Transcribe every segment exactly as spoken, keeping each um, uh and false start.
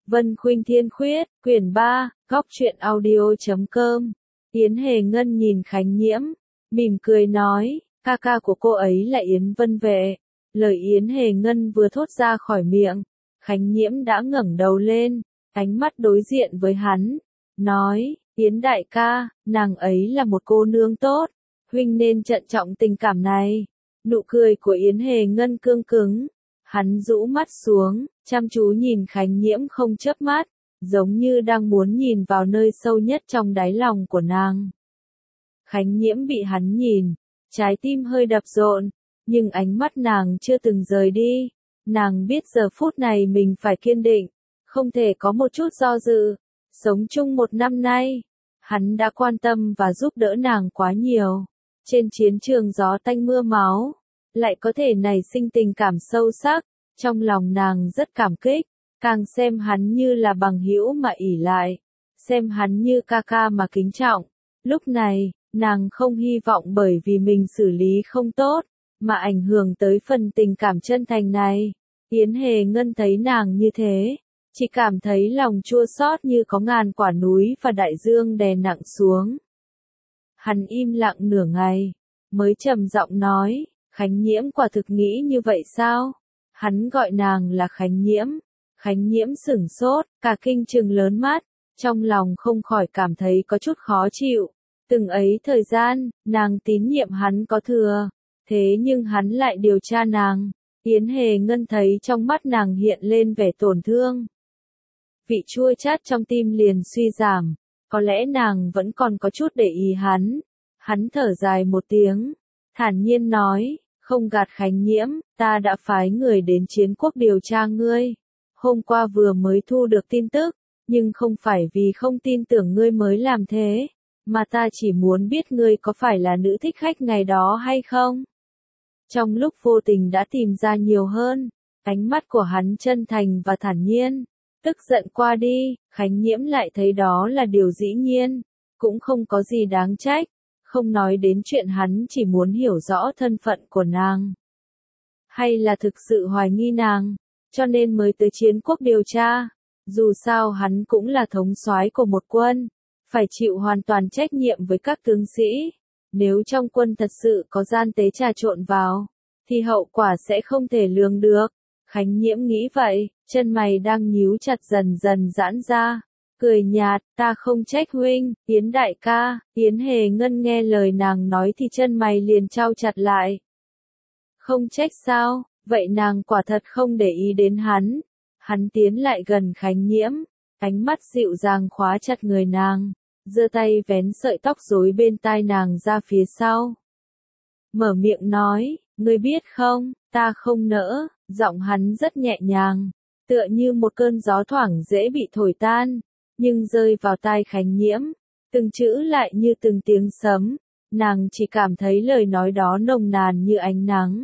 Vân Khuynh Thiên Khuyết, quyển ba, góc truyện audio chấm com. Yến Hề Ngân nhìn Khánh Nhiễm, mỉm cười nói, ca ca của cô ấy là Yến Vân Vệ. Lời Yến Hề Ngân vừa thốt ra khỏi miệng, Khánh Nhiễm đã ngẩng đầu lên, ánh mắt đối diện với hắn, nói, Yến đại ca, nàng ấy là một cô nương tốt, huynh nên trân trọng tình cảm này. Nụ cười của Yến Hề Ngân cương cứng, hắn rũ mắt xuống, chăm chú nhìn Khánh Nhiễm không chớp mắt, giống như đang muốn nhìn vào nơi sâu nhất trong đáy lòng của nàng. Khánh Nhiễm bị hắn nhìn, trái tim hơi đập rộn, nhưng ánh mắt nàng chưa từng rời đi. Nàng biết giờ phút này mình phải kiên định, không thể có một chút do dự. Sống chung một năm nay, hắn đã quan tâm và giúp đỡ nàng quá nhiều. Trên chiến trường gió tanh mưa máu, lại có thể nảy sinh tình cảm sâu sắc, trong lòng nàng rất cảm kích, càng xem hắn như là bằng hữu mà ỷ lại, xem hắn như ca ca mà kính trọng. Lúc này, nàng không hy vọng bởi vì mình xử lý không tốt, mà ảnh hưởng tới phần tình cảm chân thành này. Yến Hề Ngân thấy nàng như thế, chỉ cảm thấy lòng chua xót như có ngàn quả núi và đại dương đè nặng xuống. Hắn im lặng nửa ngày, mới trầm giọng nói, Khánh Nhiễm quả thực nghĩ như vậy sao? Hắn gọi nàng là Khánh Nhiễm. Khánh Nhiễm sửng sốt, cả kinh trừng lớn mắt, trong lòng không khỏi cảm thấy có chút khó chịu. Từng ấy thời gian, nàng tín nhiệm hắn có thừa, thế nhưng hắn lại điều tra nàng. Yến Hề Ngân thấy trong mắt nàng hiện lên vẻ tổn thương. Vị chua chát trong tim liền suy giảm, có lẽ nàng vẫn còn có chút để ý hắn. Hắn thở dài một tiếng, thản nhiên nói, không gạt Khánh Nhiễm, ta đã phái người đến Chiến Quốc điều tra ngươi. Hôm qua vừa mới thu được tin tức, nhưng không phải vì không tin tưởng ngươi mới làm thế, mà ta chỉ muốn biết ngươi có phải là nữ thích khách ngày đó hay không. Trong lúc vô tình đã tìm ra nhiều hơn, ánh mắt của hắn chân thành và thản nhiên. Tức giận qua đi, Khánh Nhiễm lại thấy đó là điều dĩ nhiên, cũng không có gì đáng trách, không nói đến chuyện hắn chỉ muốn hiểu rõ thân phận của nàng. Hay là thực sự hoài nghi nàng, cho nên mới tới Chiến Quốc điều tra. Dù sao hắn cũng là thống soái của một quân, phải chịu hoàn toàn trách nhiệm với các tướng sĩ. Nếu trong quân thật sự có gian tế trà trộn vào, thì hậu quả sẽ không thể lường được. Khánh Nhiễm nghĩ vậy, chân mày đang nhíu chặt dần dần giãn ra, cười nhạt, ta không trách huynh, Yến đại ca. Yến Hề Ngân nghe lời nàng nói thì chân mày liền chau chặt lại. Không trách sao, vậy nàng quả thật không để ý đến hắn. Hắn tiến lại gần Khánh Nhiễm, ánh mắt dịu dàng khóa chặt người nàng, giơ tay vén sợi tóc rối bên tai nàng ra phía sau. Mở miệng nói, ngươi biết không, ta không nỡ. Giọng hắn rất nhẹ nhàng, tựa như một cơn gió thoảng dễ bị thổi tan, nhưng rơi vào tai Khánh Nhiễm, từng chữ lại như từng tiếng sấm. Nàng chỉ cảm thấy lời nói đó nồng nàn như ánh nắng.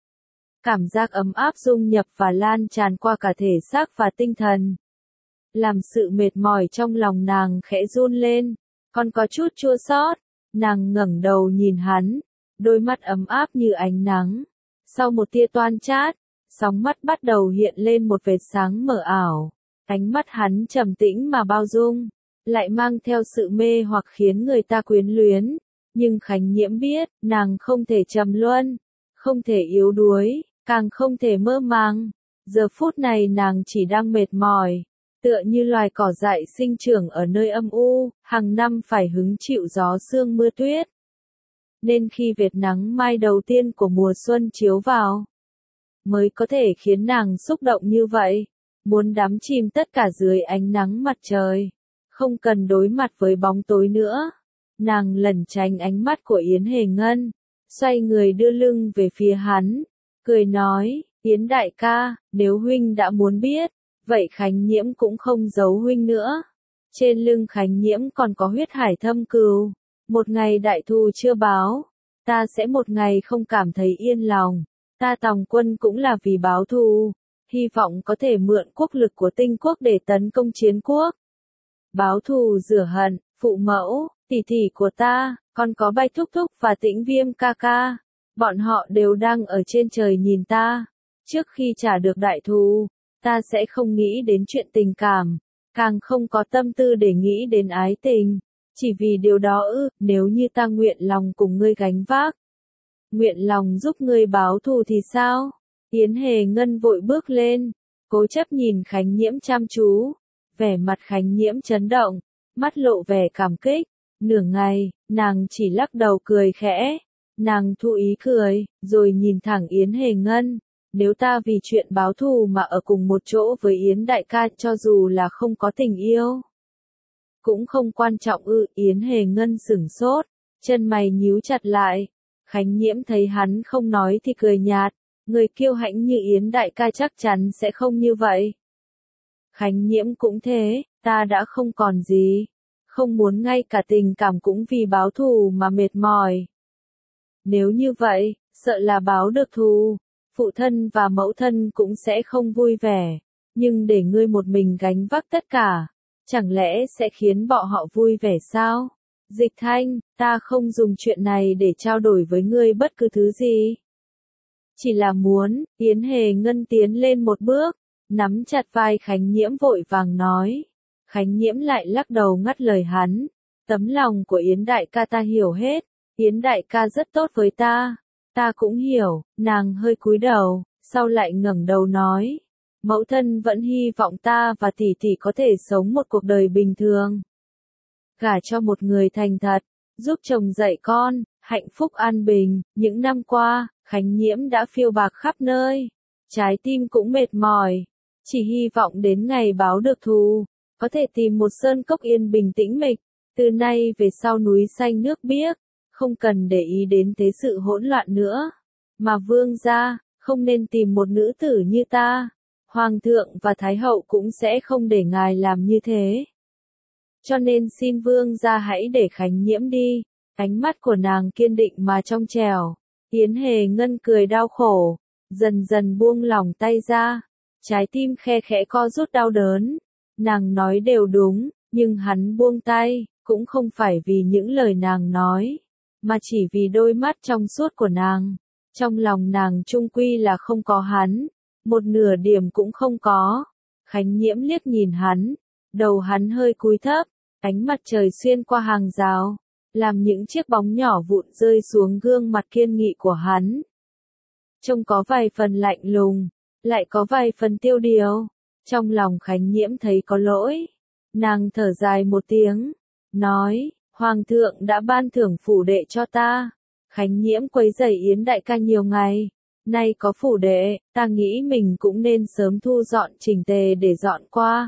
Cảm giác ấm áp dung nhập và lan tràn qua cả thể xác và tinh thần, làm sự mệt mỏi trong lòng nàng khẽ run lên, còn có chút chua xót. Nàng ngẩng đầu nhìn hắn, đôi mắt ấm áp như ánh nắng. Sau một tia toan chát, sóng mắt bắt đầu hiện lên một vệt sáng mờ ảo. Ánh mắt hắn trầm tĩnh mà bao dung, lại mang theo sự mê hoặc khiến người ta quyến luyến. Nhưng Khánh Nhiễm biết, nàng không thể trầm luân, không thể yếu đuối, càng không thể mơ màng. Giờ phút này nàng chỉ đang mệt mỏi, tựa như loài cỏ dại sinh trưởng ở nơi âm u, hàng năm phải hứng chịu gió sương mưa tuyết. Nên khi vệt nắng mai đầu tiên của mùa xuân chiếu vào, mới có thể khiến nàng xúc động như vậy, muốn đắm chìm tất cả dưới ánh nắng mặt trời, không cần đối mặt với bóng tối nữa. Nàng lẩn tránh ánh mắt của Yến Hề Ngân, xoay người đưa lưng về phía hắn, cười nói, Yến đại ca, nếu huynh đã muốn biết, vậy Khánh Nhiễm cũng không giấu huynh nữa. Trên lưng Khánh Nhiễm còn có huyết hải thâm cừu, một ngày đại thù chưa báo, ta sẽ một ngày không cảm thấy yên lòng. Ta tòng quân cũng là vì báo thù, hy vọng có thể mượn quốc lực của Tinh Quốc để tấn công Chiến Quốc. Báo thù rửa hận, phụ mẫu, tỷ tỷ của ta, còn có Bạch thúc thúc và Tĩnh Viêm ca ca, bọn họ đều đang ở trên trời nhìn ta. Trước khi trả được đại thù, ta sẽ không nghĩ đến chuyện tình cảm, càng không có tâm tư để nghĩ đến ái tình. Chỉ vì điều đó ư, nếu như ta nguyện lòng cùng ngươi gánh vác, nguyện lòng giúp ngươi báo thù thì sao? Yến Hề Ngân vội bước lên, cố chấp nhìn Khánh Nhiễm chăm chú, vẻ mặt Khánh Nhiễm chấn động, mắt lộ vẻ cảm kích, nửa ngày, nàng chỉ lắc đầu cười khẽ, nàng thu ý cười, rồi nhìn thẳng Yến Hề Ngân, nếu ta vì chuyện báo thù mà ở cùng một chỗ với Yến đại ca cho dù là không có tình yêu, cũng không quan trọng ư. Yến Hề Ngân sửng sốt, chân mày nhíu chặt lại, Khánh Nhiễm thấy hắn không nói thì cười nhạt, người kiêu hãnh như Yến đại ca chắc chắn sẽ không như vậy. Khánh Nhiễm cũng thế, ta đã không còn gì, không muốn ngay cả tình cảm cũng vì báo thù mà mệt mỏi. Nếu như vậy, sợ là báo được thù, phụ thân và mẫu thân cũng sẽ không vui vẻ, nhưng để ngươi một mình gánh vác tất cả, chẳng lẽ sẽ khiến bọn họ vui vẻ sao? Dịch Thanh, ta không dùng chuyện này để trao đổi với ngươi bất cứ thứ gì. Chỉ là muốn, Yến Hề Ngân tiến lên một bước, nắm chặt vai Khánh Nhiễm vội vàng nói. Khánh Nhiễm lại lắc đầu ngắt lời hắn, tấm lòng của Yến đại ca ta hiểu hết, Yến đại ca rất tốt với ta, ta cũng hiểu. Nàng hơi cúi đầu, sau lại ngẩng đầu nói, mẫu thân vẫn hy vọng ta và tỷ tỷ có thể sống một cuộc đời bình thường, gả cho một người thành thật, giúp chồng dạy con, hạnh phúc an bình. Những năm qua, Khánh Nhiễm đã phiêu bạc khắp nơi, trái tim cũng mệt mỏi, chỉ hy vọng đến ngày báo được thù, có thể tìm một sơn cốc yên bình tĩnh mịch, từ nay về sau núi xanh nước biếc, không cần để ý đến thế sự hỗn loạn nữa. Mà vương gia, không nên tìm một nữ tử như ta, hoàng thượng và thái hậu cũng sẽ không để ngài làm như thế. Cho nên xin vương gia hãy để Khánh Nhiễm đi. Ánh mắt của nàng kiên định mà trong trẻo. Yến Hề Ngân cười đau khổ, dần dần buông lỏng tay ra, trái tim khe khẽ co rút đau đớn. Nàng nói đều đúng, nhưng hắn buông tay, cũng không phải vì những lời nàng nói, mà chỉ vì đôi mắt trong suốt của nàng. Trong lòng nàng chung quy là không có hắn, một nửa điểm cũng không có. Khánh Nhiễm liếc nhìn hắn, đầu hắn hơi cúi thấp, ánh mặt trời xuyên qua hàng rào, làm những chiếc bóng nhỏ vụn rơi xuống gương mặt kiên nghị của hắn. Trông có vài phần lạnh lùng, lại có vài phần tiêu điều. Trong lòng Khánh Nhiễm thấy có lỗi, nàng thở dài một tiếng, nói, Hoàng thượng đã ban thưởng phủ đệ cho ta. Khánh Nhiễm quấy rầy Yến đại ca nhiều ngày, nay có phủ đệ, ta nghĩ mình cũng nên sớm thu dọn chỉnh tề để dọn qua.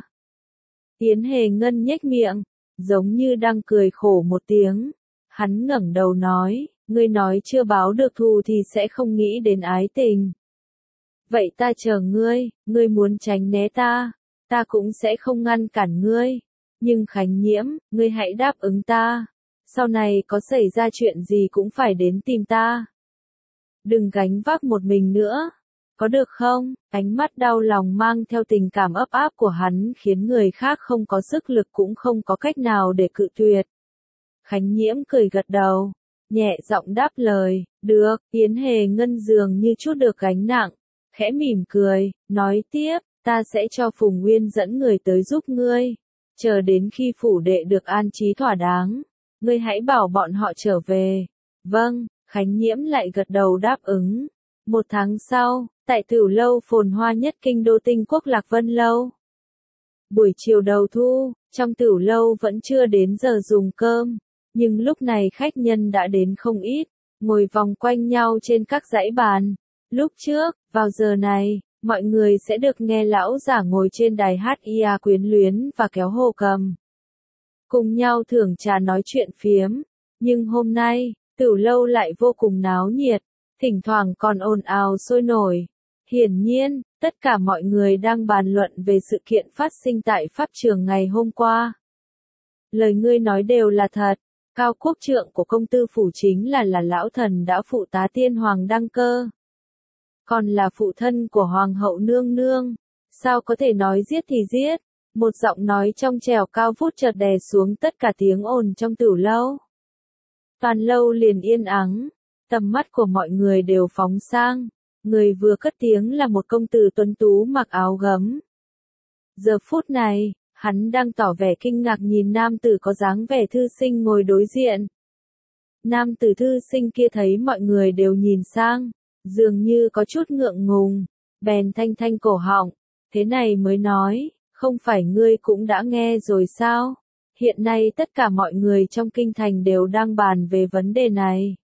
Yến Hề Ngân nhếch miệng, giống như đang cười khổ một tiếng. Hắn ngẩng đầu nói, ngươi nói chưa báo được thù thì sẽ không nghĩ đến ái tình. Vậy ta chờ ngươi, ngươi muốn tránh né ta, ta cũng sẽ không ngăn cản ngươi. Nhưng Khánh Nhiễm, ngươi hãy đáp ứng ta. Sau này có xảy ra chuyện gì cũng phải đến tìm ta. Đừng gánh vác một mình nữa. Có được không? Ánh mắt đau lòng mang theo tình cảm ấp áp của hắn khiến người khác không có sức lực cũng không có cách nào để cự tuyệt. Khánh Nhiễm cười gật đầu, nhẹ giọng đáp lời, được. Yến Hề Ngân dường như chút được gánh nặng, khẽ mỉm cười, nói tiếp, ta sẽ cho Phùng Nguyên dẫn người tới giúp ngươi. Chờ đến khi phủ đệ được an trí thỏa đáng, ngươi hãy bảo bọn họ trở về. Vâng. Khánh Nhiễm lại gật đầu đáp ứng. Một tháng sau, tại Tửu lâu phồn hoa nhất kinh đô Tinh Quốc Lạc Vân Lâu. Buổi chiều đầu thu, trong Tửu lâu vẫn chưa đến giờ dùng cơm, nhưng lúc này khách nhân đã đến không ít, ngồi vòng quanh nhau trên các dãy bàn. Lúc trước, vào giờ này, mọi người sẽ được nghe lão giả ngồi trên đài hát ia quyến luyến và kéo hồ cầm, cùng nhau thưởng trà nói chuyện phiếm. Nhưng hôm nay, Tửu lâu lại vô cùng náo nhiệt, thỉnh thoảng còn ồn ào sôi nổi. Hiển nhiên, tất cả mọi người đang bàn luận về sự kiện phát sinh tại pháp trường ngày hôm qua. Lời ngươi nói đều là thật, Cao quốc trượng của công tư phủ chính là là lão thần đã phụ tá tiên hoàng đăng cơ. Còn là phụ thân của hoàng hậu nương nương, sao có thể nói giết thì giết. Một giọng nói trong trẻo cao vút chợt đè xuống tất cả tiếng ồn trong Tửu lâu. Toàn lâu liền yên ắng, tầm mắt của mọi người đều phóng sang, Người vừa cất tiếng là một công tử tuấn tú mặc áo gấm. Giờ phút này, hắn đang tỏ vẻ kinh ngạc nhìn nam tử có dáng vẻ thư sinh ngồi đối diện. Nam tử thư sinh kia thấy mọi người đều nhìn sang, dường như có chút ngượng ngùng, bèn thanh thanh cổ họng, thế này mới nói, không phải ngươi cũng đã nghe rồi sao? Hiện nay tất cả mọi người trong kinh thành đều đang bàn về vấn đề này.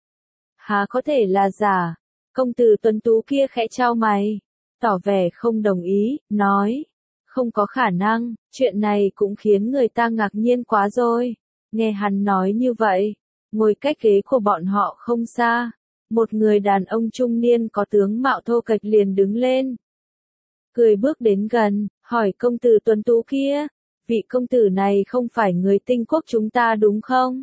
Há có thể là giả? Công tử tuấn tú kia khẽ chau mày, tỏ vẻ không đồng ý, nói, không có khả năng, chuyện này cũng khiến người ta ngạc nhiên quá rồi. Nghe hắn nói như vậy, ngồi cách ghế của bọn họ không xa, một người đàn ông trung niên có tướng mạo thô kệch liền đứng lên. Cười bước đến gần, hỏi công tử tuấn tú kia, vị công tử này không phải người Tinh Quốc chúng ta đúng không?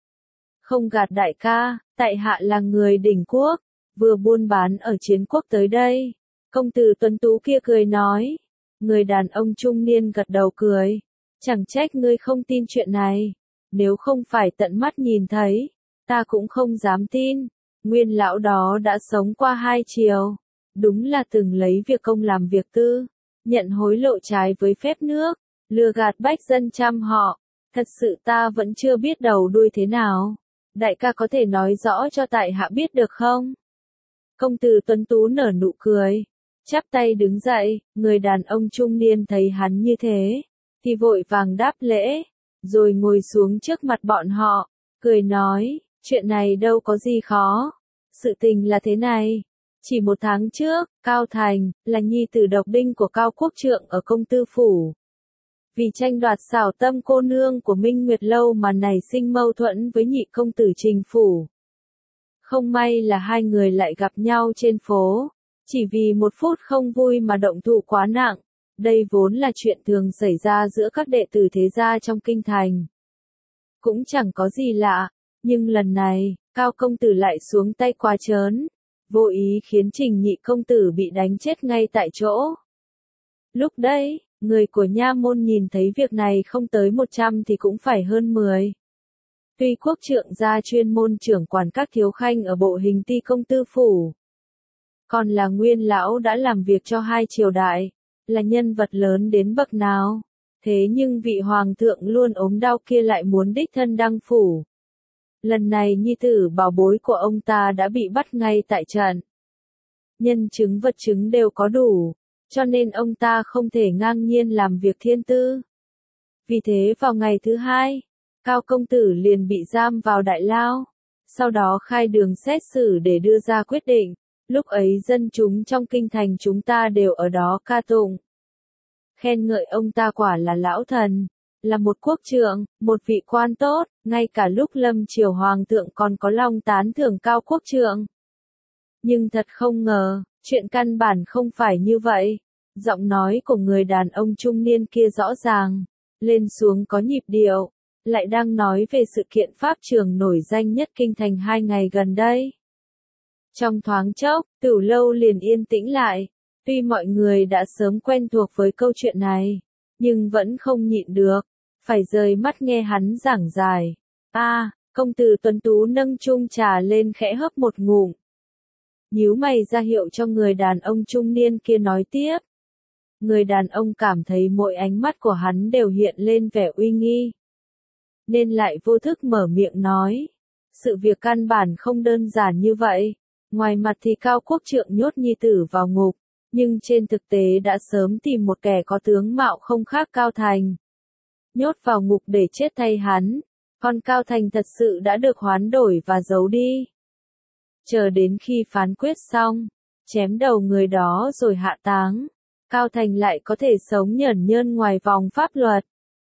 Không gạt đại ca, tại hạ là người Đỉnh Quốc, vừa buôn bán ở Chiến Quốc tới đây. Công tử tuấn tú kia cười nói. Người đàn ông trung niên gật đầu cười. Chẳng trách ngươi không tin chuyện này. Nếu không phải tận mắt nhìn thấy, ta cũng không dám tin. Nguyên lão đó đã sống qua hai triều. Đúng là từng lấy việc công làm việc tư. Nhận hối lộ trái với phép nước. Lừa gạt bách dân trăm họ. Thật sự ta vẫn chưa biết đầu đuôi thế nào. Đại ca có thể nói rõ cho tại hạ biết được không? Công tử tuấn tú nở nụ cười. Chắp tay đứng dậy, người đàn ông trung niên thấy hắn như thế, thì vội vàng đáp lễ, rồi ngồi xuống trước mặt bọn họ, cười nói, chuyện này đâu có gì khó. Sự tình là thế này, chỉ một tháng trước, Cao Thành, là nhi tử độc đinh của Cao Quốc Trượng ở công tư phủ. Vì tranh đoạt xảo tâm cô nương của Minh Nguyệt Lâu mà nảy sinh mâu thuẫn với nhị công tử Trình Phủ. Không may là hai người lại gặp nhau trên phố. Chỉ vì một phút không vui mà động thủ quá nặng, đây vốn là chuyện thường xảy ra giữa các đệ tử thế gia trong kinh thành. Cũng chẳng có gì lạ, nhưng lần này, Cao công tử lại xuống tay quá trớn, vô ý khiến Trình nhị công tử bị đánh chết ngay tại chỗ. Lúc đấy, người của nha môn nhìn thấy việc này không tới một trăm thì cũng phải hơn mười. Tuy Quốc Trượng gia chuyên môn trưởng quản các thiếu khanh ở bộ hình ti công tư phủ. Còn là nguyên lão đã làm việc cho hai triều đại, là nhân vật lớn đến bậc nào. Thế nhưng vị hoàng thượng luôn ốm đau kia lại muốn đích thân đăng phủ. Lần này nhi tử bảo bối của ông ta đã bị bắt ngay tại trận. Nhân chứng vật chứng đều có đủ, cho nên ông ta không thể ngang nhiên làm việc thiên tư. Vì thế vào ngày thứ hai, Cao công tử liền bị giam vào đại lao, sau đó khai đường xét xử để đưa ra quyết định. Lúc ấy dân chúng trong kinh thành chúng ta đều ở đó ca tụng. Khen ngợi ông ta quả là lão thần, là một quốc trượng, một vị quan tốt, ngay cả lúc lâm triều hoàng thượng còn có lòng tán thưởng Cao quốc trượng. Nhưng thật không ngờ, chuyện căn bản không phải như vậy. Giọng nói của người đàn ông trung niên kia rõ ràng, lên xuống có nhịp điệu, lại đang nói về sự kiện pháp trường nổi danh nhất kinh thành hai ngày gần đây. Trong thoáng chốc, Tửu Lâu liền yên tĩnh lại, tuy mọi người đã sớm quen thuộc với câu chuyện này, nhưng vẫn không nhịn được, phải rời mắt nghe hắn giảng giải. A, à, công tử tuấn tú nâng chung trà lên khẽ hớp một ngụm. Nhíu mày ra hiệu cho người đàn ông trung niên kia nói tiếp. Người đàn ông cảm thấy mỗi ánh mắt của hắn đều hiện lên vẻ uy nghi. Nên lại vô thức mở miệng nói. Sự việc căn bản không đơn giản như vậy. Ngoài mặt thì Cao quốc trượng nhốt nhi tử vào ngục, nhưng trên thực tế đã sớm tìm một kẻ có tướng mạo không khác Cao Thành. Nhốt vào ngục để chết thay hắn, còn Cao Thành thật sự đã được hoán đổi và giấu đi. Chờ đến khi phán quyết xong, chém đầu người đó rồi hạ táng, Cao Thành lại có thể sống nhởn nhơn ngoài vòng pháp luật.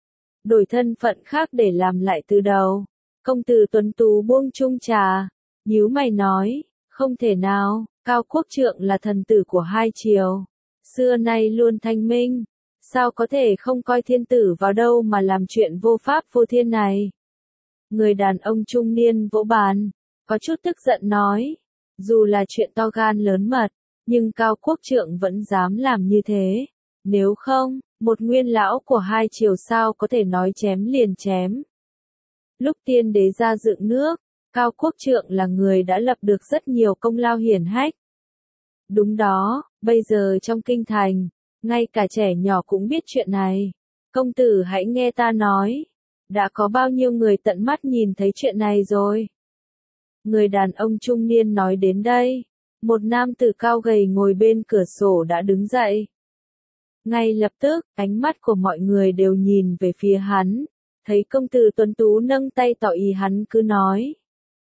Đổi thân phận khác để làm lại từ đầu. Công tử tuấn tú buông chung trà, nhíu mày nói. Không thể nào, Cao quốc trượng là thần tử của hai triều, xưa nay luôn thanh minh, sao có thể không coi thiên tử vào đâu mà làm chuyện vô pháp vô thiên này. Người đàn ông trung niên vỗ bàn, có chút tức giận nói, dù là chuyện to gan lớn mật, nhưng Cao quốc trượng vẫn dám làm như thế, nếu không, một nguyên lão của hai triều sao có thể nói chém liền chém. Lúc tiên đế ra dựng nước, Cao quốc trượng là người đã lập được rất nhiều công lao hiển hách. Đúng đó, bây giờ trong kinh thành, ngay cả trẻ nhỏ cũng biết chuyện này. Công tử hãy nghe ta nói, đã có bao nhiêu người tận mắt nhìn thấy chuyện này rồi. Người đàn ông trung niên nói đến đây, một nam tử cao gầy ngồi bên cửa sổ đã đứng dậy. Ngay lập tức, ánh mắt của mọi người đều nhìn về phía hắn, thấy công tử tuấn tú nâng tay tỏ ý hắn cứ nói.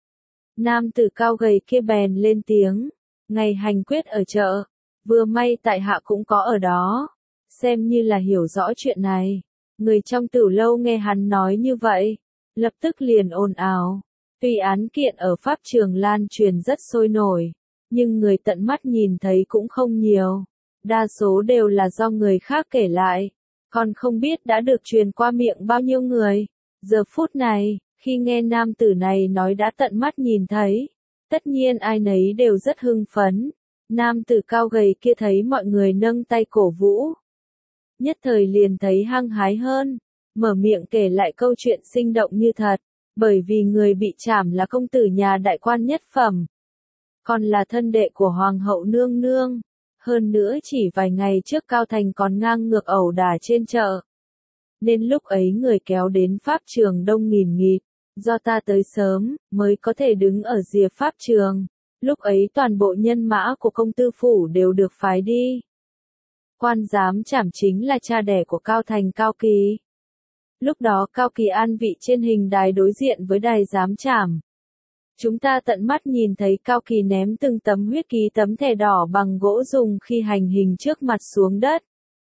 Nam tử cao gầy kia bèn lên tiếng, ngày hành quyết ở chợ, vừa may tại hạ cũng có ở đó, xem như là hiểu rõ chuyện này. Người trong tử lâu nghe hắn nói như vậy, lập tức liền ồn ào. Tuy án kiện ở pháp trường lan truyền rất sôi nổi, nhưng người tận mắt nhìn thấy cũng không nhiều. Đa số đều là do người khác kể lại, còn không biết đã được truyền qua miệng bao nhiêu người. Giờ phút này, khi nghe nam tử này nói đã tận mắt nhìn thấy, tất nhiên ai nấy đều rất hưng phấn. Nam tử cao gầy kia thấy mọi người nâng tay cổ vũ, nhất thời liền thấy hăng hái hơn, mở miệng kể lại câu chuyện sinh động như thật, bởi vì người bị trảm là công tử nhà đại quan nhất phẩm, còn là thân đệ của hoàng hậu nương nương. Hơn nữa chỉ vài ngày trước Cao Thành còn ngang ngược ẩu đả trên chợ. Nên lúc ấy người kéo đến pháp trường đông nghìn nghịt, do ta tới sớm, mới có thể đứng ở rìa pháp trường. Lúc ấy toàn bộ nhân mã của công tư phủ đều được phái đi. Quan giám trảm chính là cha đẻ của Cao Thành Cao Kỳ. Lúc đó Cao Kỳ an vị trên hình đài đối diện với đài giám trảm. Chúng ta tận mắt nhìn thấy Cao Kỳ ném từng tấm huyết ký tấm thẻ đỏ bằng gỗ dùng khi hành hình trước mặt xuống đất.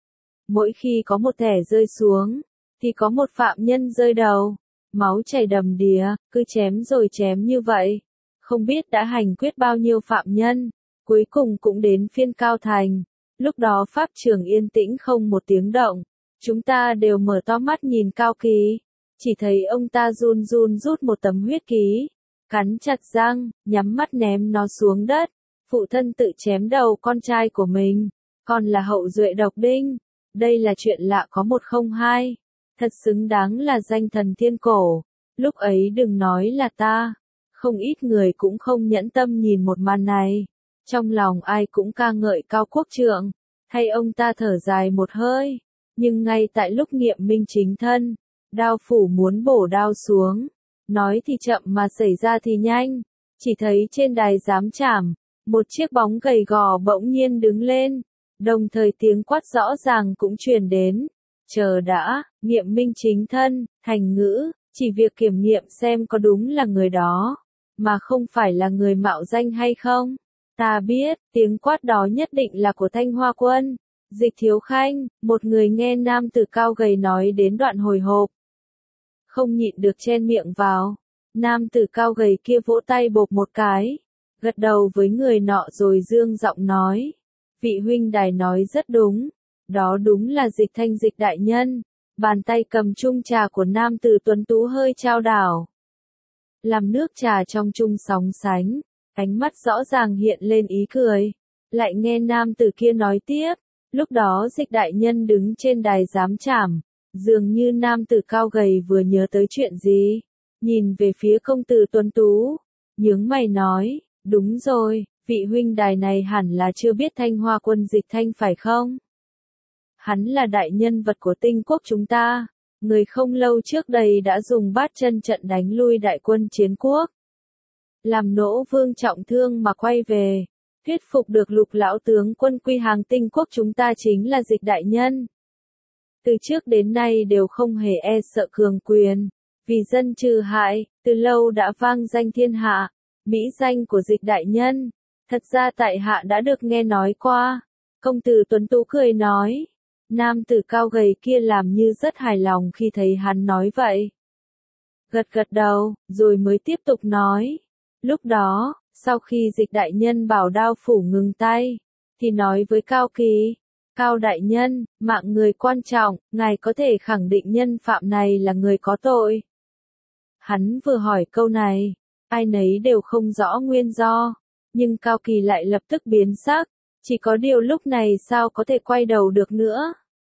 Mỗi khi có một thẻ rơi xuống, thì có một phạm nhân rơi đầu, máu chảy đầm đìa, cứ chém rồi chém như vậy. Không biết đã hành quyết bao nhiêu phạm nhân, cuối cùng cũng đến phiên Cao Thành. Lúc đó pháp trường yên tĩnh không một tiếng động, chúng ta đều mở to mắt nhìn Cao Kỳ, chỉ thấy ông ta run run rút một tấm huyết ký, cắn chặt răng, nhắm mắt ném nó xuống đất. Phụ thân tự chém đầu con trai của mình, còn là hậu duệ độc đinh. Đây là chuyện lạ có một không hai, thật xứng đáng là danh thần thiên cổ. Lúc ấy đừng nói là ta, không ít người cũng không nhẫn tâm nhìn một màn này. Trong lòng ai cũng ca ngợi Cao Quốc Trượng, hay ông ta thở dài một hơi. Nhưng ngay tại lúc nghiệm minh chính thân, đao phủ muốn bổ đao xuống, nói thì chậm mà xảy ra thì nhanh. Chỉ thấy trên đài giám trảm, một chiếc bóng gầy gò bỗng nhiên đứng lên, đồng thời tiếng quát rõ ràng cũng truyền đến. Chờ đã, nghiệm minh chính thân, thành ngữ, chỉ việc kiểm nghiệm xem có đúng là người đó, mà không phải là người mạo danh hay không. Ta biết, tiếng quát đó nhất định là của Thanh Hoa Quân. Dịch Thiếu Khanh, một người nghe nam tử cao gầy nói đến đoạn hồi hộp, không nhịn được chen miệng vào. Nam tử cao gầy kia vỗ tay bộp một cái, gật đầu với người nọ rồi dương giọng nói. Vị huynh đài nói rất đúng, đó đúng là Dịch Thanh Dịch đại nhân. Bàn tay cầm chung trà của nam tử tuấn tú hơi chao đảo, làm nước trà trong chung sóng sánh, ánh mắt rõ ràng hiện lên ý cười. Lại nghe nam tử kia nói tiếp, lúc đó Dịch đại nhân đứng trên đài giám trảm, dường như nam tử cao gầy vừa nhớ tới chuyện gì, nhìn về phía công tử tuấn tú, nhướng mày nói, đúng rồi, vị huynh đài này hẳn là chưa biết Thanh Hoa Quân Dịch Thanh phải không? Hắn là đại nhân vật của Tinh quốc chúng ta, người không lâu trước đây đã dùng bát chân trận đánh lui đại quân Chiến quốc, làm Nỗ Vương trọng thương mà quay về, thuyết phục được Lục lão tướng quân quy hàng Tinh quốc chúng ta chính là Dịch đại nhân. Từ trước đến nay đều không hề e sợ cường quyền, vì dân trừ hại, từ lâu đã vang danh thiên hạ. Mỹ danh của Dịch đại nhân, thật ra tại hạ đã được nghe nói qua. Công tử tuấn tú cười nói. Nam tử cao gầy kia làm như rất hài lòng khi thấy hắn nói vậy. Gật gật đầu, rồi mới tiếp tục nói. Lúc đó, sau khi Dịch đại nhân bảo đao phủ ngừng tay, thì nói với Cao Kỳ, Cao đại nhân, mạng người quan trọng, ngài có thể khẳng định nhân phạm này là người có tội. Hắn vừa hỏi câu này, ai nấy đều không rõ nguyên do, nhưng Cao Kỳ lại lập tức biến sắc, chỉ có điều lúc này sao có thể quay đầu được nữa.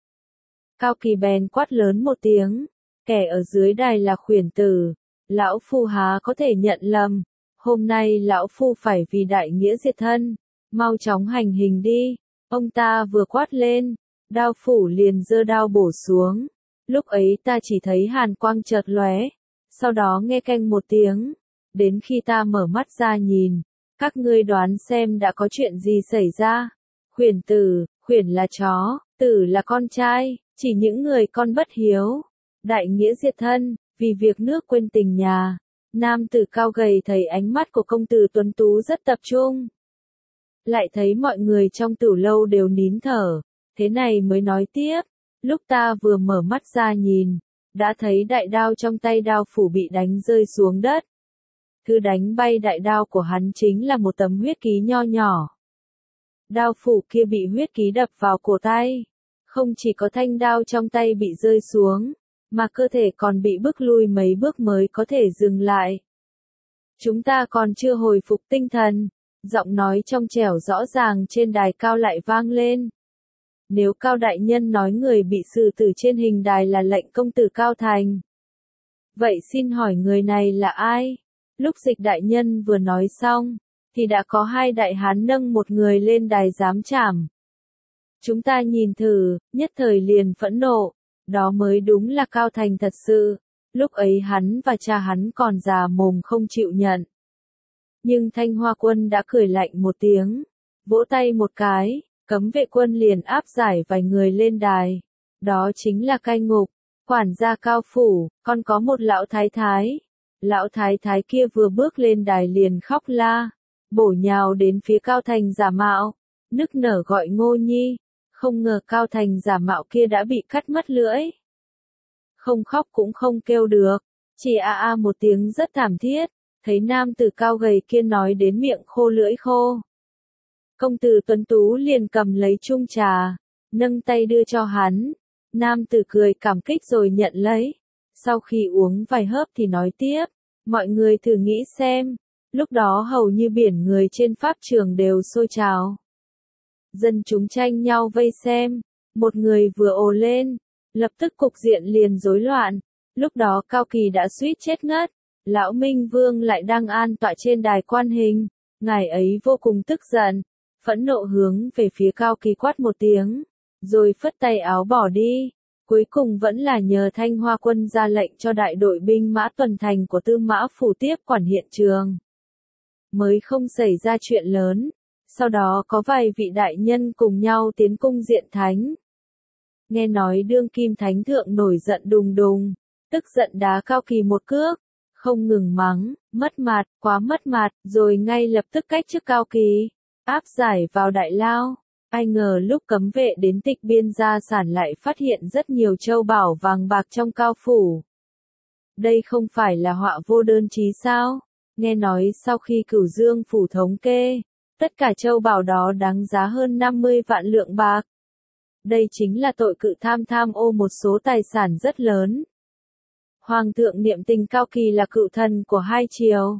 Cao Kỳ bèn quát lớn một tiếng, kẻ ở dưới đài là khuyển tử, lão phu há có thể nhận lầm, hôm nay lão phu phải vì đại nghĩa diệt thân, mau chóng hành hình đi. Ông ta vừa quát lên, đao phủ liền giơ đao bổ xuống. Lúc ấy ta chỉ thấy hàn quang chợt lóe, sau đó nghe canh một tiếng. Đến khi ta mở mắt ra nhìn, các ngươi đoán xem đã có chuyện gì xảy ra. Khuyển tử, khuyển là chó, tử là con trai, chỉ những người con bất hiếu. Đại nghĩa diệt thân, vì việc nước quên tình nhà. Nam tử cao gầy thấy ánh mắt của công tử tuấn tú rất tập trung. Lại thấy mọi người trong tử lâu đều nín thở, thế này mới nói tiếp. Lúc ta vừa mở mắt ra nhìn, đã thấy đại đao trong tay đao phủ bị đánh rơi xuống đất. Thứ đánh bay đại đao của hắn chính là một tấm huyết ký nho nhỏ. Đao phủ kia bị huyết ký đập vào cổ tay. Không chỉ có thanh đao trong tay bị rơi xuống, mà cơ thể còn bị bước lui mấy bước mới có thể dừng lại. Chúng ta còn chưa hồi phục tinh thần, giọng nói trong trẻo rõ ràng trên đài cao lại vang lên. Nếu Cao đại nhân nói người bị xử tử trên hình đài là lệnh công tử Cao Thành, vậy xin hỏi người này là ai? Lúc Dịch đại nhân vừa nói xong, thì đã có hai đại hán nâng một người lên đài giám trảm. Chúng ta nhìn thử, nhất thời liền phẫn nộ, đó mới đúng là Cao Thành thật sự. Lúc ấy hắn và cha hắn còn già mồm không chịu nhận. Nhưng Thanh Hoa Quân đã cười lạnh một tiếng, vỗ tay một cái, cấm vệ quân liền áp giải vài người lên đài. Đó chính là cai ngục, quản gia Cao phủ, còn có một lão thái thái. Lão thái thái kia vừa bước lên đài liền khóc la, bổ nhào đến phía Cao Thành giả mạo, nức nở gọi Ngô Nhi. Không ngờ Cao Thành giả mạo kia đã bị cắt mất lưỡi. Không khóc cũng không kêu được, chỉ a a một tiếng rất thảm thiết, thấy nam tử cao gầy kia nói đến miệng khô lưỡi khô. Công tử tuấn tú liền cầm lấy chung trà, nâng tay đưa cho hắn. Nam tử cười cảm kích rồi nhận lấy. Sau khi uống vài hớp thì nói tiếp, mọi người thử nghĩ xem, lúc đó hầu như biển người trên pháp trường đều sôi trào. Dân chúng tranh nhau vây xem, một người vừa ồ lên, lập tức cục diện liền rối loạn. Lúc đó Cao Kỳ đã suýt chết ngất, lão Minh Vương lại đang an tọa trên đài quan hình, ngài ấy vô cùng tức giận, phẫn nộ hướng về phía Cao Kỳ quát một tiếng, rồi phất tay áo bỏ đi. Cuối cùng vẫn là nhờ Thanh Hoa Quân ra lệnh cho đại đội binh mã tuần thành của Tư Mã Phủ tiếp quản hiện trường, mới không xảy ra chuyện lớn. Sau đó có vài vị đại nhân cùng nhau tiến cung diện thánh. Nghe nói đương kim thánh thượng nổi giận đùng đùng, tức giận đá Cao Kỳ một cước, không ngừng mắng, mất mặt, quá mất mặt, rồi ngay lập tức cách chức Cao Kỳ, áp giải vào đại lao. Ai ngờ lúc cấm vệ đến tịch biên gia sản lại phát hiện rất nhiều châu bảo vàng bạc trong cao phủ. Đây không phải là họa vô đơn chí sao? Nghe nói sau khi Cửu Dương phủ thống kê, tất cả châu bảo đó đáng giá hơn năm mươi vạn lượng bạc. Đây chính là tội cự tham tham ô một số tài sản rất lớn. Hoàng thượng niệm tình Cao Kỳ là cựu thần của hai triều,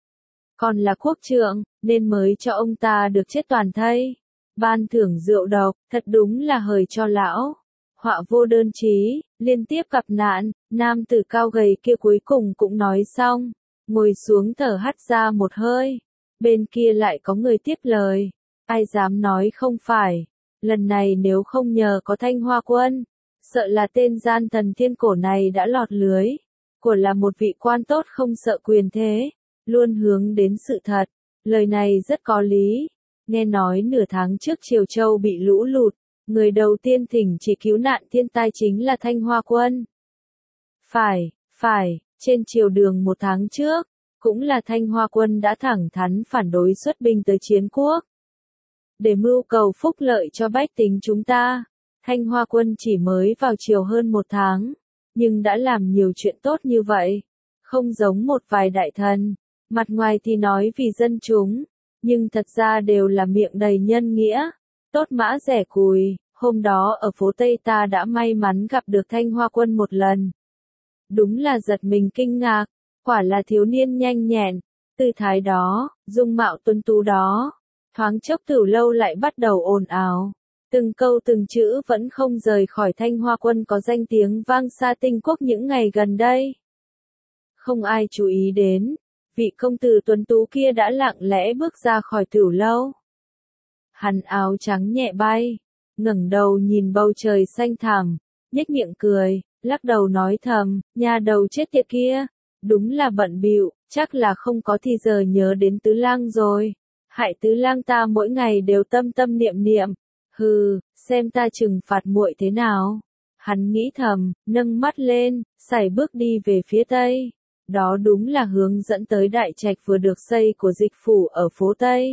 còn là quốc trượng, nên mới cho ông ta được chết toàn thây. Ban thưởng rượu độc, thật đúng là hời cho lão. Họa vô đơn chí, liên tiếp gặp nạn, nam tử cao gầy kia cuối cùng cũng nói xong, ngồi xuống thở hắt ra một hơi. Bên kia lại có người tiếp lời, ai dám nói không phải, lần này nếu không nhờ có Thanh Hoa Quân, sợ là tên gian thần thiên cổ này đã lọt lưới. Cổ là một vị quan tốt không sợ quyền thế, luôn hướng đến sự thật, lời này rất có lý. Nghe nói nửa tháng trước Triều Châu bị lũ lụt, người đầu tiên thỉnh chỉ cứu nạn thiên tai chính là Thanh Hoa Quân. Phải, phải, trên triều đường một tháng trước, cũng là Thanh Hoa Quân đã thẳng thắn phản đối xuất binh tới chiến quốc. Để mưu cầu phúc lợi cho bách tính chúng ta, Thanh Hoa Quân chỉ mới vào triều hơn một tháng, nhưng đã làm nhiều chuyện tốt như vậy. Không giống một vài đại thần, mặt ngoài thì nói vì dân chúng, nhưng thật ra đều là miệng đầy nhân nghĩa, tốt mã rẻ cùi. Hôm đó ở phố Tây ta đã may mắn gặp được Thanh Hoa Quân một lần. Đúng là giật mình kinh ngạc, quả là thiếu niên nhanh nhẹn, tư thái đó, dung mạo tuấn tú đó. Thoáng chốc Tử lâu lại bắt đầu ồn ào, từng câu từng chữ vẫn không rời khỏi Thanh Hoa Quân có danh tiếng vang xa tinh quốc những ngày gần đây. Không ai chú ý đến, vị công tử tuấn tú kia đã lặng lẽ bước ra khỏi Tử lâu. Hắn áo trắng nhẹ bay, ngẩng đầu nhìn bầu trời xanh thẳm, nhếch miệng cười, lắc đầu nói thầm, nhà đầu chết tiệt kia, đúng là bận bịu, chắc là không có thì giờ nhớ đến tứ lang rồi. Hại tứ lang ta mỗi ngày đều tâm tâm niệm niệm, hừ, xem ta trừng phạt muội thế nào. Hắn nghĩ thầm, nâng mắt lên, sải bước đi về phía tây. Đó đúng là hướng dẫn tới đại trạch vừa được xây của dịch phủ ở phố Tây.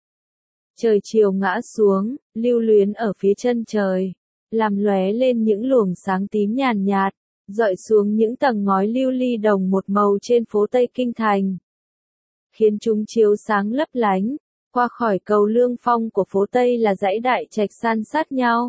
Trời chiều ngã xuống, lưu luyến ở phía chân trời, làm lóe lên những luồng sáng tím nhàn nhạt, dọi xuống những tầng ngói lưu ly đồng một màu trên phố Tây Kinh Thành, khiến chúng chiếu sáng lấp lánh. Qua khỏi cầu Lương Phong của phố Tây là dãy đại trạch san sát nhau.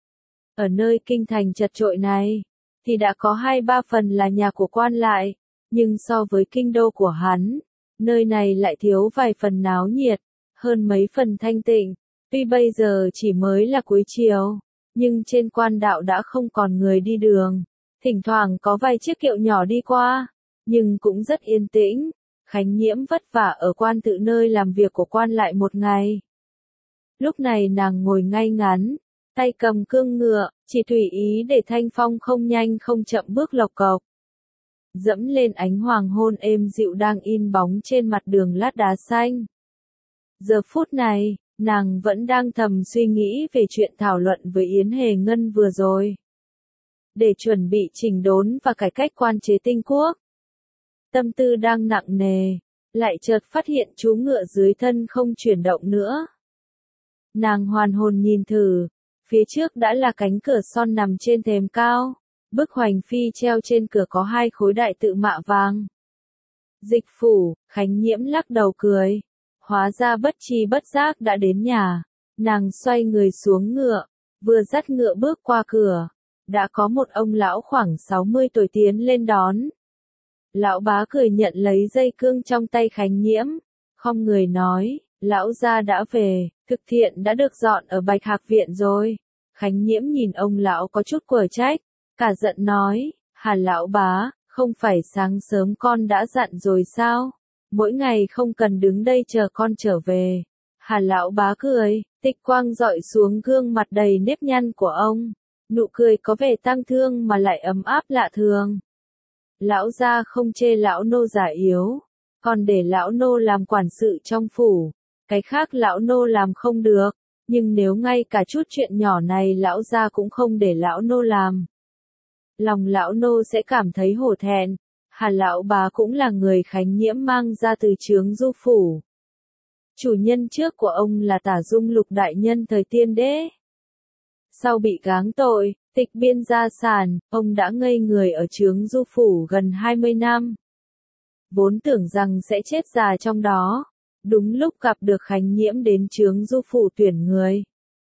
Ở nơi kinh thành chật chội này, thì đã có hai ba phần là nhà của quan lại, nhưng so với kinh đô của hắn, nơi này lại thiếu vài phần náo nhiệt, hơn mấy phần thanh tịnh. Tuy bây giờ chỉ mới là cuối chiều, nhưng trên quan đạo đã không còn người đi đường, thỉnh thoảng có vài chiếc kiệu nhỏ đi qua, nhưng cũng rất yên tĩnh. Khánh Nhiễm vất vả ở quan tự nơi làm việc của quan lại một ngày. Lúc này nàng ngồi ngay ngắn, tay cầm cương ngựa, chỉ tùy ý để Thanh Phong không nhanh không chậm bước lộc cộc. Dẫm lên ánh hoàng hôn êm dịu đang in bóng trên mặt đường lát đá xanh. Giờ phút này, nàng vẫn đang thầm suy nghĩ về chuyện thảo luận với Yến Hề Ngân vừa rồi. Để chuẩn bị chỉnh đốn và cải cách quan chế Tinh Quốc. Tâm tư đang nặng nề, lại chợt phát hiện chú ngựa dưới thân không chuyển động nữa. Nàng hoàn hồn nhìn thử, phía trước đã là cánh cửa son nằm trên thềm cao, bức hoành phi treo trên cửa có hai khối đại tự mạ vàng. Dịch phủ, Khánh Nhiễm lắc đầu cười, hóa ra bất tri bất giác đã đến nhà. Nàng xoay người xuống ngựa, vừa dắt ngựa bước qua cửa, đã có một ông lão khoảng sáu mươi tuổi tiến lên đón. Lão bá cười nhận lấy dây cương trong tay Khánh Nhiễm, không người nói, lão gia đã về, thực thiện đã được dọn ở Bạch Hạc Viện rồi. Khánh Nhiễm nhìn ông lão có chút quở trách, cả giận nói, hà lão bá, không phải sáng sớm con đã dặn rồi sao, mỗi ngày không cần đứng đây chờ con trở về. Hà lão bá cười, tịch quang dọi xuống gương mặt đầy nếp nhăn của ông, nụ cười có vẻ tang thương mà lại ấm áp lạ thường. Lão gia không chê lão nô già yếu, còn để lão nô làm quản sự trong phủ, cái khác lão nô làm không được, nhưng nếu ngay cả chút chuyện nhỏ này lão gia cũng không để lão nô làm, lòng lão nô sẽ cảm thấy hổ thẹn. Hà lão bá cũng là người Khánh Nhiễm mang ra từ Chướng Du phủ. Chủ nhân trước của ông là Tả Dung Lục đại nhân thời Tiên Đế. Sau bị gáng tội, tịch biên gia sản, ông đã ngây người ở Chướng Du phủ gần hai mươi năm. Vốn tưởng rằng sẽ chết già trong đó, đúng lúc gặp được Khánh Nhiễm đến Chướng Du phủ tuyển người.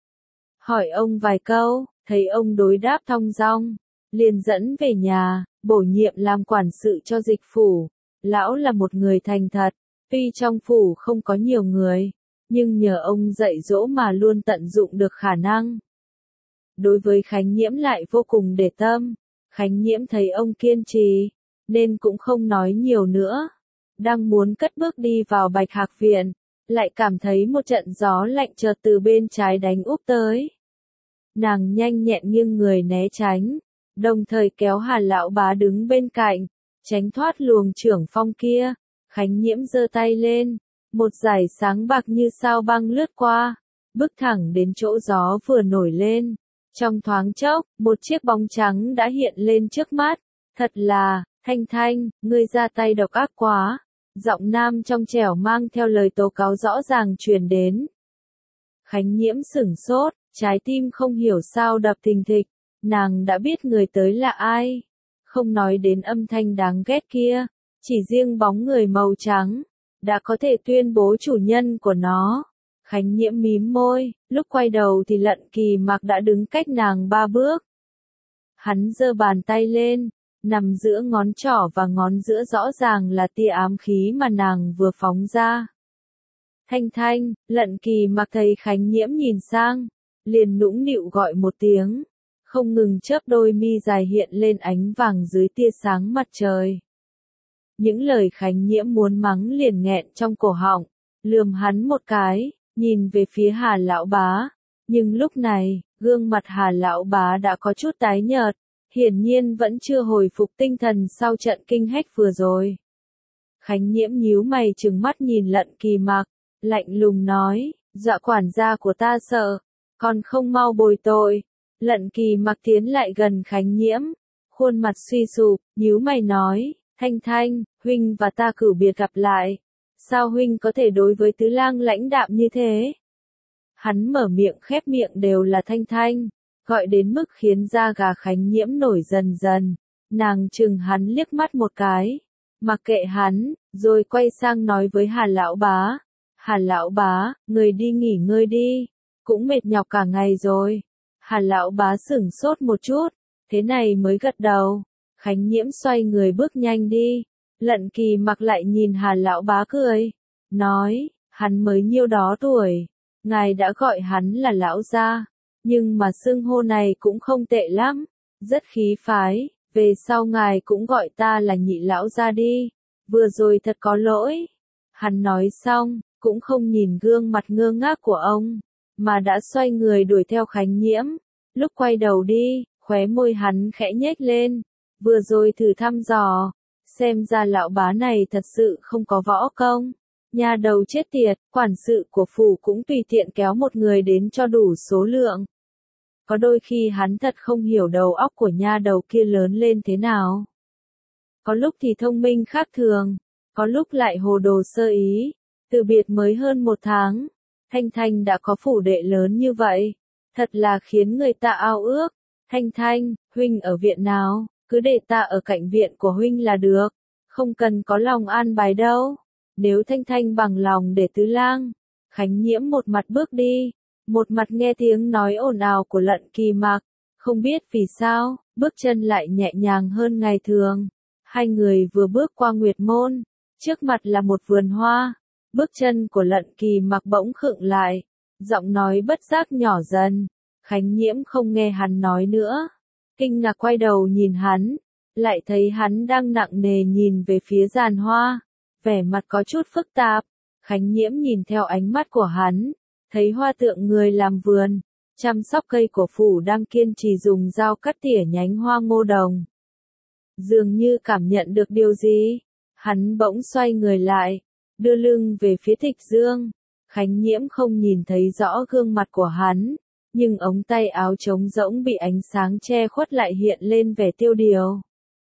Hỏi ông vài câu, thấy ông đối đáp thong dong, liền dẫn về nhà, bổ nhiệm làm quản sự cho dịch phủ. Lão là một người thành thật, tuy trong phủ không có nhiều người, nhưng nhờ ông dạy dỗ mà luôn tận dụng được khả năng. Đối với Khánh Nhiễm lại vô cùng để tâm, Khánh Nhiễm thấy ông kiên trì, nên cũng không nói nhiều nữa. Đang muốn cất bước đi vào Bạch Hạc Viện, lại cảm thấy một trận gió lạnh chợt từ bên trái đánh úp tới. Nàng nhanh nhẹn nghiêng người né tránh, đồng thời kéo Hà lão bá đứng bên cạnh, tránh thoát luồng trưởng phong kia. Khánh Nhiễm giơ tay lên, một dải sáng bạc như sao băng lướt qua, bước thẳng đến chỗ gió vừa nổi lên. Trong thoáng chốc, một chiếc bóng trắng đã hiện lên trước mắt. Thật là, Thanh Thanh, ngươi ra tay độc ác quá. Giọng nam trong trẻo mang theo lời tố cáo rõ ràng truyền đến. Khánh Nhiễm sửng sốt, trái tim không hiểu sao đập thình thịch. Nàng đã biết người tới là ai. Không nói đến âm thanh đáng ghét kia, chỉ riêng bóng người màu trắng, đã có thể tuyên bố chủ nhân của nó. Khánh Nhiễm mím môi, lúc quay đầu thì Lận Kỳ Mặc đã đứng cách nàng ba bước. Hắn giơ bàn tay lên, nằm giữa ngón trỏ và ngón giữa rõ ràng là tia ám khí mà nàng vừa phóng ra. Thanh Thanh, Lận Kỳ Mặc thấy Khánh Nhiễm nhìn sang, liền nũng nịu gọi một tiếng, không ngừng chớp đôi mi dài hiện lên ánh vàng dưới tia sáng mặt trời. Những lời Khánh Nhiễm muốn mắng liền nghẹn trong cổ họng, lườm hắn một cái, nhìn về phía Hà lão bá, nhưng lúc này, gương mặt Hà lão bá đã có chút tái nhợt, hiển nhiên vẫn chưa hồi phục tinh thần sau trận kinh hách vừa rồi. Khánh Nhiễm nhíu mày trừng mắt nhìn Lận Kỳ Mặc, lạnh lùng nói, dạ quản gia của ta sợ, còn không mau bồi tội. Lận Kỳ Mặc tiến lại gần Khánh Nhiễm, khuôn mặt suy sụp, nhíu mày nói, Thanh Thanh, huynh và ta cửu biệt gặp lại, sao huynh có thể đối với tứ lang lãnh đạm như thế? Hắn mở miệng khép miệng đều là Thanh Thanh, gọi đến mức khiến da gà Khánh Nhiễm nổi dần dần, nàng chừng hắn liếc mắt một cái, mặc kệ hắn, rồi quay sang nói với Hà lão bá, Hà lão bá, người đi nghỉ ngơi đi, cũng mệt nhọc cả ngày rồi. Hà lão bá sửng sốt một chút, thế này mới gật đầu. Khánh Nhiễm xoay người bước nhanh đi. Lận Kỳ Mặc lại nhìn Hà lão bá cười, nói, hắn mới nhiêu đó tuổi, ngài đã gọi hắn là lão gia, nhưng mà xưng hô này cũng không tệ lắm, rất khí phái, về sau ngài cũng gọi ta là nhị lão gia đi, vừa rồi thật có lỗi. Hắn nói xong, cũng không nhìn gương mặt ngơ ngác của ông, mà đã xoay người đuổi theo Khánh Nhiễm. Lúc quay đầu đi, khóe môi hắn khẽ nhếch lên, vừa rồi thử thăm dò, xem ra lão bá này thật sự không có võ công. Nhà đầu chết tiệt, quản sự của phủ cũng tùy tiện kéo một người đến cho đủ số lượng. Có đôi khi hắn thật không hiểu đầu óc của nha đầu kia lớn lên thế nào. Có lúc thì thông minh khác thường, có lúc lại hồ đồ sơ ý. Từ biệt mới hơn một tháng, Thanh Thanh đã có phủ đệ lớn như vậy, thật là khiến người ta ao ước. Thanh Thanh, huynh ở viện nào, cứ để ta ở cạnh viện của huynh là được, không cần có lòng an bài đâu. Nếu Thanh Thanh bằng lòng để tứ lang. Khánh Nhiễm một mặt bước đi, một mặt nghe tiếng nói ồn ào của Lận Kỳ Mặc, không biết vì sao, bước chân lại nhẹ nhàng hơn ngày thường. Hai người vừa bước qua Nguyệt Môn, trước mặt là một vườn hoa, bước chân của Lận Kỳ Mặc bỗng khựng lại, giọng nói bất giác nhỏ dần. Khánh Nhiễm không nghe hắn nói nữa, kinh ngạc quay đầu nhìn hắn, lại thấy hắn đang nặng nề nhìn về phía giàn hoa, vẻ mặt có chút phức tạp. Khánh Nhiễm nhìn theo ánh mắt của hắn, thấy hoa tượng người làm vườn, chăm sóc cây của phủ đang kiên trì dùng dao cắt tỉa nhánh hoa ngô đồng. Dường như cảm nhận được điều gì, hắn bỗng xoay người lại, đưa lưng về phía Tịch Dương. Khánh Nhiễm không nhìn thấy rõ gương mặt của hắn, nhưng ống tay áo trống rỗng bị ánh sáng che khuất lại hiện lên vẻ tiêu điều.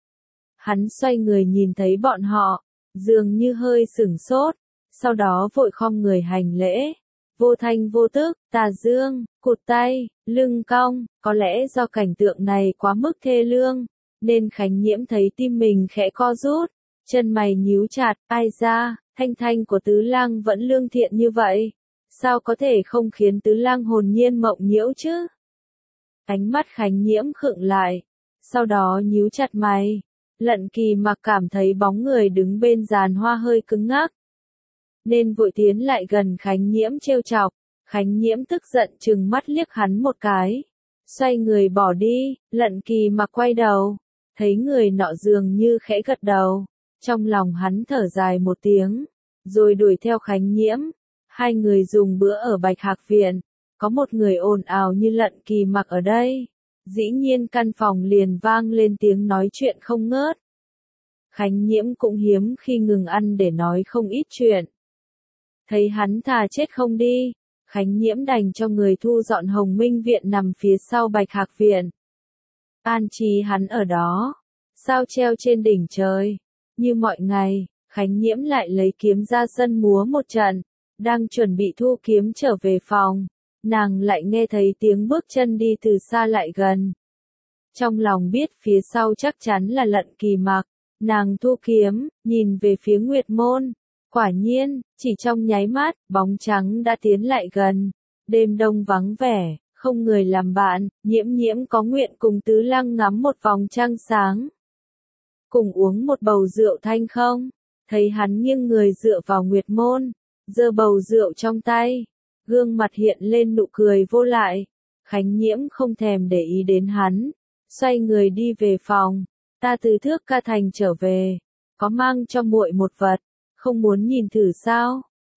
Hắn xoay người nhìn thấy bọn họ, dường như hơi sửng sốt, sau đó vội khom người hành lễ, vô thanh vô tức, Tà Dương, cụt tay, lưng cong, có lẽ do cảnh tượng này quá mức thê lương, nên Khánh Nhiễm thấy tim mình khẽ co rút, chân mày nhíu chặt, ai ra, Thanh Thanh của tứ lang vẫn lương thiện như vậy, sao có thể không khiến tứ lang hồn nhiên mộng nhiễu chứ? Ánh mắt Khánh Nhiễm khựng lại, sau đó nhíu chặt mày. Lận Kỳ Mặc cảm thấy bóng người đứng bên giàn hoa hơi cứng ngắc, nên vội tiến lại gần Khánh Nhiễm trêu chọc. Khánh Nhiễm tức giận trừng mắt liếc hắn một cái, xoay người bỏ đi. Lận Kỳ Mặc quay đầu, thấy người nọ dường như khẽ gật đầu, trong lòng hắn thở dài một tiếng, rồi đuổi theo Khánh Nhiễm. Hai người dùng bữa ở Bạch Hạc Viện, có một người ồn ào như Lận Kỳ Mặc ở đây, dĩ nhiên căn phòng liền vang lên tiếng nói chuyện không ngớt. Khánh Nhiễm cũng hiếm khi ngừng ăn để nói không ít chuyện. Thấy hắn thà chết không đi, Khánh Nhiễm đành cho người thu dọn Hồng Minh Viện nằm phía sau Bạch Hạc Viện. An trí hắn ở đó, sao treo trên đỉnh trời. Như mọi ngày, Khánh Nhiễm lại lấy kiếm ra sân múa một trận, đang chuẩn bị thu kiếm trở về phòng, nàng lại nghe thấy tiếng bước chân đi từ xa lại gần. Trong lòng biết phía sau chắc chắn là Lận Kỳ Mặc, nàng thu kiếm, nhìn về phía Nguyệt Môn. Quả nhiên, chỉ trong nháy mắt, bóng trắng đã tiến lại gần. Đêm đông vắng vẻ, không người làm bạn, Nhiễm Nhiễm có nguyện cùng tứ lang ngắm một vòng trăng sáng, cùng uống một bầu rượu thanh không? Thấy hắn nghiêng người dựa vào Nguyệt Môn, giơ bầu rượu trong tay, gương mặt hiện lên nụ cười vô lại. Khánh Nhiễm không thèm để ý đến hắn, xoay người đi về phòng. Ta từ Thước Ca Thành trở về, có mang cho muội một vật, không muốn nhìn thử sao?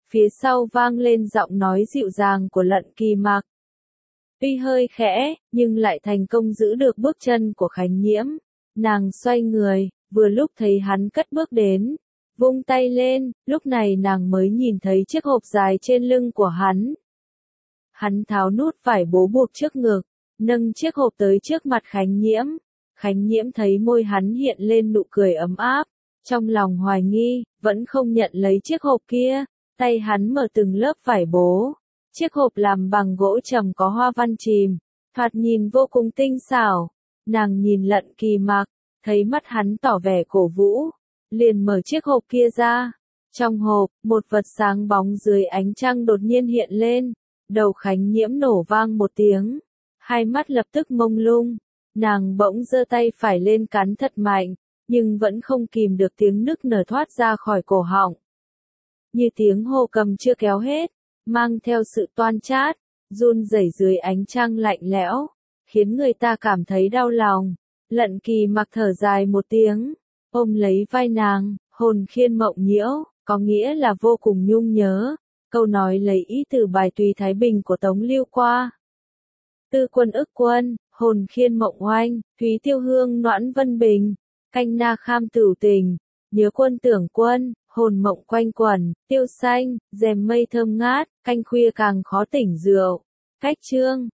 phía sau vang lên giọng nói dịu dàng của Lận Kỳ Mặc. Tuy hơi khẽ, nhưng lại thành công giữ được bước chân của Khánh Nhiễm. Nàng xoay người, vừa lúc thấy hắn cất bước đến, vung tay lên, lúc này nàng mới nhìn thấy chiếc hộp dài trên lưng của hắn. Hắn tháo nút vải bố buộc trước ngực, nâng chiếc hộp tới trước mặt Khánh Nhiễm. Khánh Nhiễm thấy môi hắn hiện lên nụ cười ấm áp, trong lòng hoài nghi, vẫn không nhận lấy chiếc hộp kia, tay hắn mở từng lớp vải bố. Chiếc hộp làm bằng gỗ trầm có hoa văn chìm, thoạt nhìn vô cùng tinh xảo. Nàng nhìn Lận Kỳ Mặc, thấy mắt hắn tỏ vẻ cổ vũ, liền mở chiếc hộp kia ra. Trong hộp, một vật sáng bóng dưới ánh trăng đột nhiên hiện lên, đầu Khánh Nhiễm nổ vang một tiếng, hai mắt lập tức mông lung, nàng bỗng giơ tay phải lên cắn thật mạnh, nhưng vẫn không kìm được tiếng nức nở thoát ra khỏi cổ họng. Như tiếng hô cầm chưa kéo hết, mang theo sự toan chát, run rẩy dưới ánh trăng lạnh lẽo, khiến người ta cảm thấy đau lòng. Lận Kỳ Mặc thở dài một tiếng, ôm lấy vai nàng, hồn khiên mộng nhiễu, có nghĩa là vô cùng nhung nhớ. Câu nói lấy ý từ bài Tùy Thái Bình của Tống Lưu Qua. Tư quân ức quân, hồn khiên mộng oanh, Thúy Tiêu Hương noãn vân bình, canh na kham tửu tình, nhớ quân tưởng quân, hồn mộng quanh quẩn, tiêu xanh, rèm mây thơm ngát, canh khuya càng khó tỉnh rượu. Cách chương